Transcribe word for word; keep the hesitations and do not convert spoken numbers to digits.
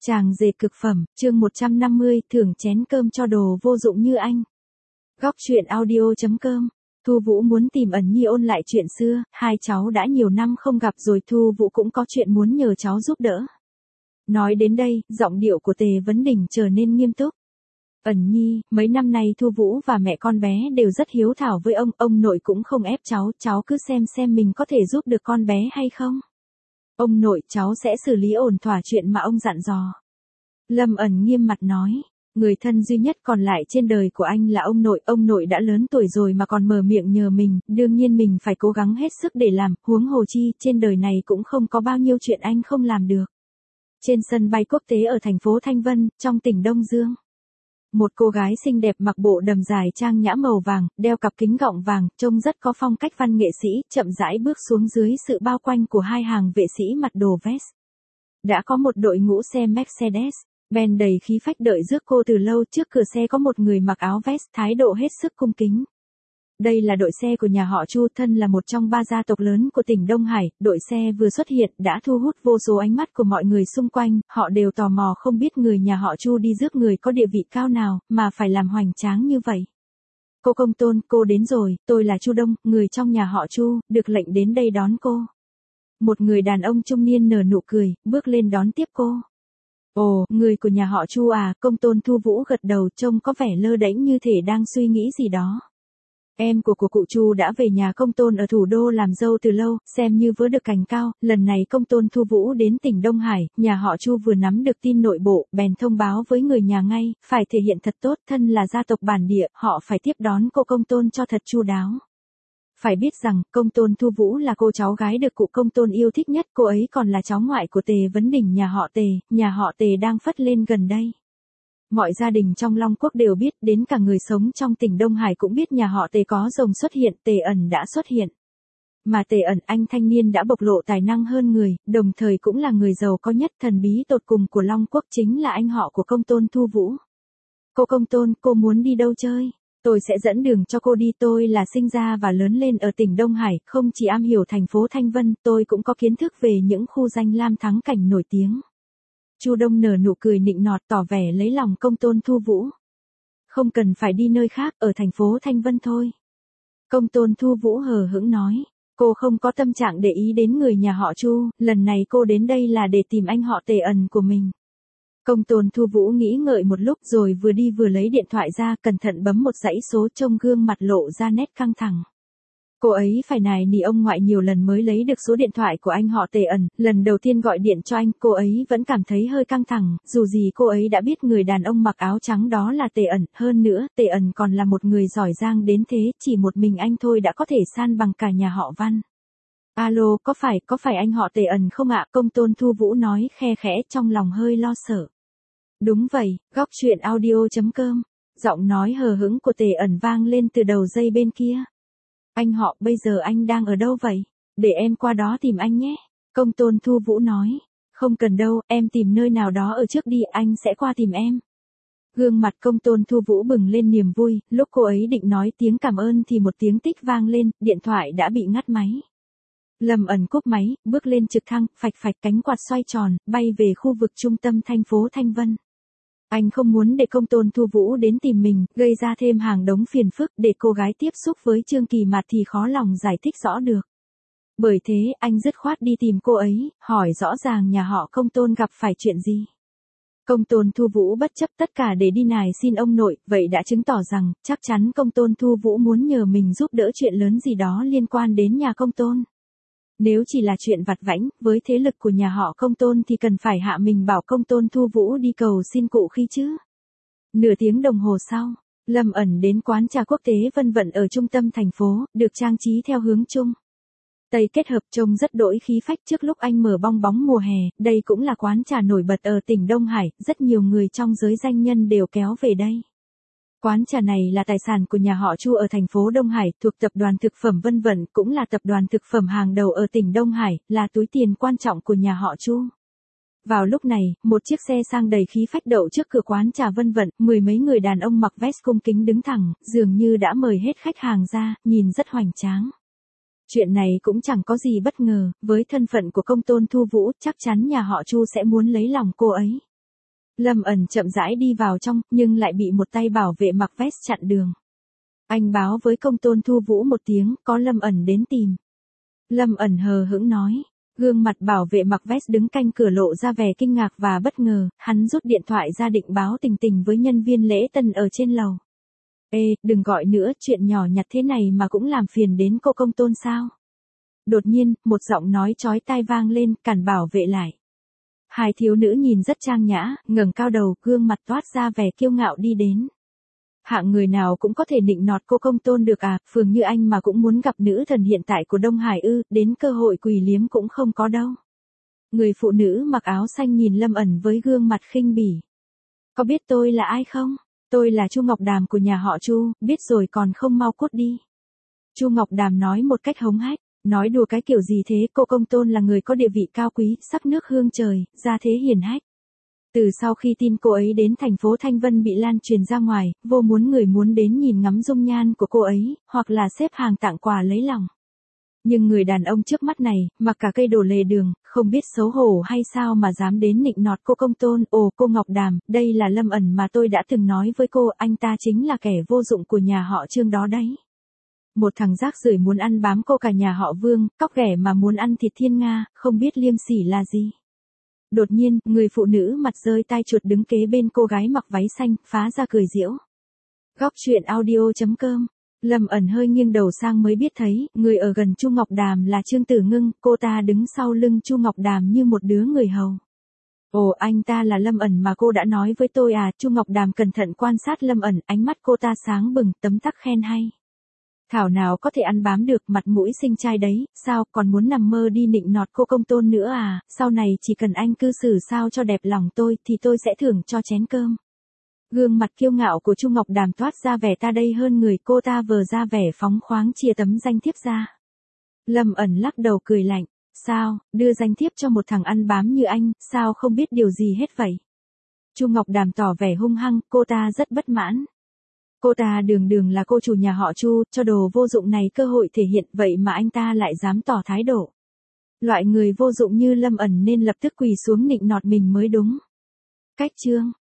Chàng dề cực phẩm, chương một trăm năm mươi, thưởng chén cơm cho đồ vô dụng như anh. Góc truyện audio.com. Thu Vũ muốn tìm Ẩn Nhi ôn lại chuyện xưa, hai cháu đã nhiều năm không gặp rồi, Thu Vũ cũng có chuyện muốn nhờ cháu giúp đỡ. Nói đến đây, giọng điệu của Tề Vấn Đình trở nên nghiêm túc. Ẩn Nhi, mấy năm nay Thu Vũ và mẹ con bé đều rất hiếu thảo với ông, ông nội cũng không ép cháu, cháu cứ xem xem mình có thể giúp được con bé hay không. Ông nội, cháu sẽ xử lý ổn thỏa chuyện mà ông dặn dò. Lâm Ẩn nghiêm mặt nói, người thân duy nhất còn lại trên đời của anh là ông nội, ông nội đã lớn tuổi rồi mà còn mở miệng nhờ mình, đương nhiên mình phải cố gắng hết sức để làm, huống hồ chi, trên đời này cũng không có bao nhiêu chuyện anh không làm được. Trên sân bay quốc tế ở thành phố Thanh Vân, trong tỉnh Đông Dương. Một cô gái xinh đẹp mặc bộ đầm dài trang nhã màu vàng, đeo cặp kính gọng vàng, trông rất có phong cách văn nghệ sĩ, chậm rãi bước xuống dưới sự bao quanh của hai hàng vệ sĩ mặc đồ vest. Đã có một đội ngũ xe Mercedes Benz đầy khí phách đợi rước cô từ lâu, trước cửa xe có một người mặc áo vest, thái độ hết sức cung kính. Đây là đội xe của nhà họ Chu, thân là một trong ba gia tộc lớn của tỉnh Đông Hải, đội xe vừa xuất hiện đã thu hút vô số ánh mắt của mọi người xung quanh, họ đều tò mò không biết người nhà họ Chu đi rước người có địa vị cao nào, mà phải làm hoành tráng như vậy. Cô Công Tôn, cô đến rồi, tôi là Chu Đông, người trong nhà họ Chu, được lệnh đến đây đón cô. Một người đàn ông trung niên nở nụ cười, bước lên đón tiếp cô. Ồ, người của nhà họ Chu à, Công Tôn Thu Vũ gật đầu, trông có vẻ lơ đễnh như thể đang suy nghĩ gì đó. Em của của cụ Chu đã về nhà Công Tôn ở thủ đô làm dâu từ lâu, xem như vớ được cành cao, lần này Công Tôn Thu Vũ đến tỉnh Đông Hải, nhà họ Chu vừa nắm được tin nội bộ, bèn thông báo với người nhà ngay, phải thể hiện thật tốt, thân là gia tộc bản địa, họ phải tiếp đón cô Công Tôn cho thật chu đáo. Phải biết rằng, Công Tôn Thu Vũ là cô cháu gái được cụ Công Tôn yêu thích nhất, cô ấy còn là cháu ngoại của Tề Vấn Đình nhà họ Tề, nhà họ Tề đang phất lên gần đây. Mọi gia đình trong Long Quốc đều biết, đến cả người sống trong tỉnh Đông Hải cũng biết nhà họ Tề có rồng xuất hiện, Tề Ẩn đã xuất hiện. Mà Tề Ẩn, anh thanh niên đã bộc lộ tài năng hơn người, đồng thời cũng là người giàu có nhất, thần bí tột cùng của Long Quốc chính là anh họ của Công Tôn Thu Vũ. Cô Công Tôn, cô muốn đi đâu chơi? Tôi sẽ dẫn đường cho cô đi, tôi là sinh ra và lớn lên ở tỉnh Đông Hải, không chỉ am hiểu thành phố Thanh Vân, tôi cũng có kiến thức về những khu danh lam thắng cảnh nổi tiếng. Chu Đông nở nụ cười nịnh nọt tỏ vẻ lấy lòng Công Tôn Thu Vũ. Không cần phải đi nơi khác, ở thành phố Thanh Vân thôi. Công Tôn Thu Vũ hờ hững nói, cô không có tâm trạng để ý đến người nhà họ Chu, lần này cô đến đây là để tìm anh họ Tề Ẩn của mình. Công Tôn Thu Vũ nghĩ ngợi một lúc rồi vừa đi vừa lấy điện thoại ra, cẩn thận bấm một dãy số, trông gương mặt lộ ra nét căng thẳng. Cô ấy phải nài nỉ ông ngoại nhiều lần mới lấy được số điện thoại của anh họ Tề Ẩn, lần đầu tiên gọi điện cho anh, cô ấy vẫn cảm thấy hơi căng thẳng, dù gì cô ấy đã biết người đàn ông mặc áo trắng đó là Tề Ẩn, hơn nữa, Tề Ẩn còn là một người giỏi giang đến thế, chỉ một mình anh thôi đã có thể san bằng cả nhà họ Văn. Alo, có phải, có phải anh họ Tề Ẩn không ạ? Công Tôn Thu Vũ nói khe khẽ, trong lòng hơi lo sợ. Đúng vậy, góc truyện audio.com. Giọng nói hờ hững của Tề Ẩn vang lên từ đầu dây bên kia. Anh họ, bây giờ anh đang ở đâu vậy? Để em qua đó tìm anh nhé. Công Tôn Thu Vũ nói. Không cần đâu, em tìm nơi nào đó ở trước đi, anh sẽ qua tìm em. Gương mặt Công Tôn Thu Vũ bừng lên niềm vui, lúc cô ấy định nói tiếng cảm ơn thì một tiếng tích vang lên, điện thoại đã bị ngắt máy. Lâm Ẩn cúp máy, bước lên trực thăng, phạch phạch cánh quạt xoay tròn, bay về khu vực trung tâm thành phố Thanh Vân. Anh không muốn để Công Tôn Thu Vũ đến tìm mình, gây ra thêm hàng đống phiền phức, để cô gái tiếp xúc với Trương Kỳ Mạt thì khó lòng giải thích rõ được. Bởi thế, anh dứt khoát đi tìm cô ấy, hỏi rõ ràng nhà họ Công Tôn gặp phải chuyện gì. Công Tôn Thu Vũ bất chấp tất cả để đi nài xin ông nội, vậy đã chứng tỏ rằng, chắc chắn Công Tôn Thu Vũ muốn nhờ mình giúp đỡ chuyện lớn gì đó liên quan đến nhà Công Tôn. Nếu chỉ là chuyện vặt vãnh, với thế lực của nhà họ Công Tôn thì cần phải hạ mình bảo Công Tôn Thu Vũ đi cầu xin cụ khi chứ. Nửa tiếng đồng hồ sau, Lâm Ẩn đến quán trà quốc tế Vân Vận ở trung tâm thành phố, được trang trí theo hướng Trung Tây kết hợp, trông rất đổi khí phách. Trước lúc anh mở bong bóng mùa hè, đây cũng là quán trà nổi bật ở tỉnh Đông Hải, rất nhiều người trong giới danh nhân đều kéo về đây. Quán trà này là tài sản của nhà họ Chu ở thành phố Đông Hải, thuộc tập đoàn thực phẩm Vân Vận, cũng là tập đoàn thực phẩm hàng đầu ở tỉnh Đông Hải, là túi tiền quan trọng của nhà họ Chu. Vào lúc này, một chiếc xe sang đầy khí phách đậu trước cửa quán trà Vân Vận, mười mấy người đàn ông mặc vest cung kính đứng thẳng, dường như đã mời hết khách hàng ra, nhìn rất hoành tráng. Chuyện này cũng chẳng có gì bất ngờ, với thân phận của Công Tôn Thu Vũ, chắc chắn nhà họ Chu sẽ muốn lấy lòng cô ấy. Lâm ẩn chậm rãi đi vào trong, nhưng lại bị một tay bảo vệ mặc vest chặn đường. Anh báo với công tôn Thu Vũ một tiếng, có Lâm ẩn đến tìm. Lâm ẩn hờ hững nói. Gương mặt bảo vệ mặc vest đứng canh cửa lộ ra vẻ kinh ngạc và bất ngờ, hắn rút điện thoại ra định báo tình tình với nhân viên lễ tân ở trên lầu. Ê, đừng gọi nữa, chuyện nhỏ nhặt thế này mà cũng làm phiền đến cô công tôn sao? Đột nhiên, một giọng nói chói tai vang lên, cản bảo vệ lại. Hai thiếu nữ nhìn rất trang nhã, ngẩng cao đầu, gương mặt toát ra vẻ kiêu ngạo đi đến. Hạng người nào cũng có thể nịnh nọt cô công tôn được à, Phường Như Anh mà cũng muốn gặp nữ thần hiện tại của Đông Hải ư, đến cơ hội quỳ liếm cũng không có đâu. Người phụ nữ mặc áo xanh nhìn Lâm ẩn với gương mặt khinh bỉ. Có biết tôi là ai không? Tôi là Chu Ngọc Đàm của nhà họ Chu, biết rồi còn không mau cút đi. Chu Ngọc Đàm nói một cách hống hách, nói đùa cái kiểu gì thế, cô công tôn là người có địa vị cao quý, sắc nước hương trời, gia thế hiền hách. Từ sau khi tin cô ấy đến thành phố Thanh Vân bị lan truyền ra ngoài, vô muốn người muốn đến nhìn ngắm dung nhan của cô ấy, hoặc là xếp hàng tặng quà lấy lòng. Nhưng người đàn ông trước mắt này, mặc cả cây đổ lề đường, không biết xấu hổ hay sao mà dám đến nịnh nọt cô công tôn. Ồ, cô Ngọc Đàm, đây là Lâm ẩn mà tôi đã từng nói với cô, anh ta chính là kẻ vô dụng của nhà họ Trương đó đấy. Một thằng rác rưởi muốn ăn bám cô cả nhà họ Vương, cóc ghẻ mà muốn ăn thịt thiên nga, không biết liêm sỉ là gì. Đột nhiên, người phụ nữ mặt rơi tai chuột đứng kế bên cô gái mặc váy xanh, phá ra cười giễu. Góc truyện audio chấm com. Lâm ẩn hơi nghiêng đầu sang mới biết thấy, người ở gần Chu Ngọc Đàm là Trương Tử Ngưng, cô ta đứng sau lưng Chu Ngọc Đàm như một đứa người hầu. Ồ, anh ta là Lâm ẩn mà cô đã nói với tôi à? Chu Ngọc Đàm cẩn thận quan sát Lâm ẩn, ánh mắt cô ta sáng bừng, tấm tắc khen hay. Thảo nào có thể ăn bám được, mặt mũi xinh trai đấy, sao còn muốn nằm mơ đi nịnh nọt cô công tôn nữa à? Sau này chỉ cần anh cư xử sao cho đẹp lòng tôi thì tôi sẽ thưởng cho chén cơm. Gương mặt kiêu ngạo của Chu Ngọc Đàm toát ra vẻ ta đây hơn người, cô ta vờ ra vẻ phóng khoáng chia tấm danh thiếp ra. Lâm ẩn lắc đầu cười lạnh, sao, đưa danh thiếp cho một thằng ăn bám như anh, sao không biết điều gì hết vậy? Chu Ngọc Đàm tỏ vẻ hung hăng, cô ta rất bất mãn. Cô ta đường đường là cô chủ nhà họ Chu, cho đồ vô dụng này cơ hội thể hiện, vậy mà anh ta lại dám tỏ thái độ. Loại người vô dụng như Lâm ẩn nên lập tức quỳ xuống nịnh nọt mình mới đúng. Cách chương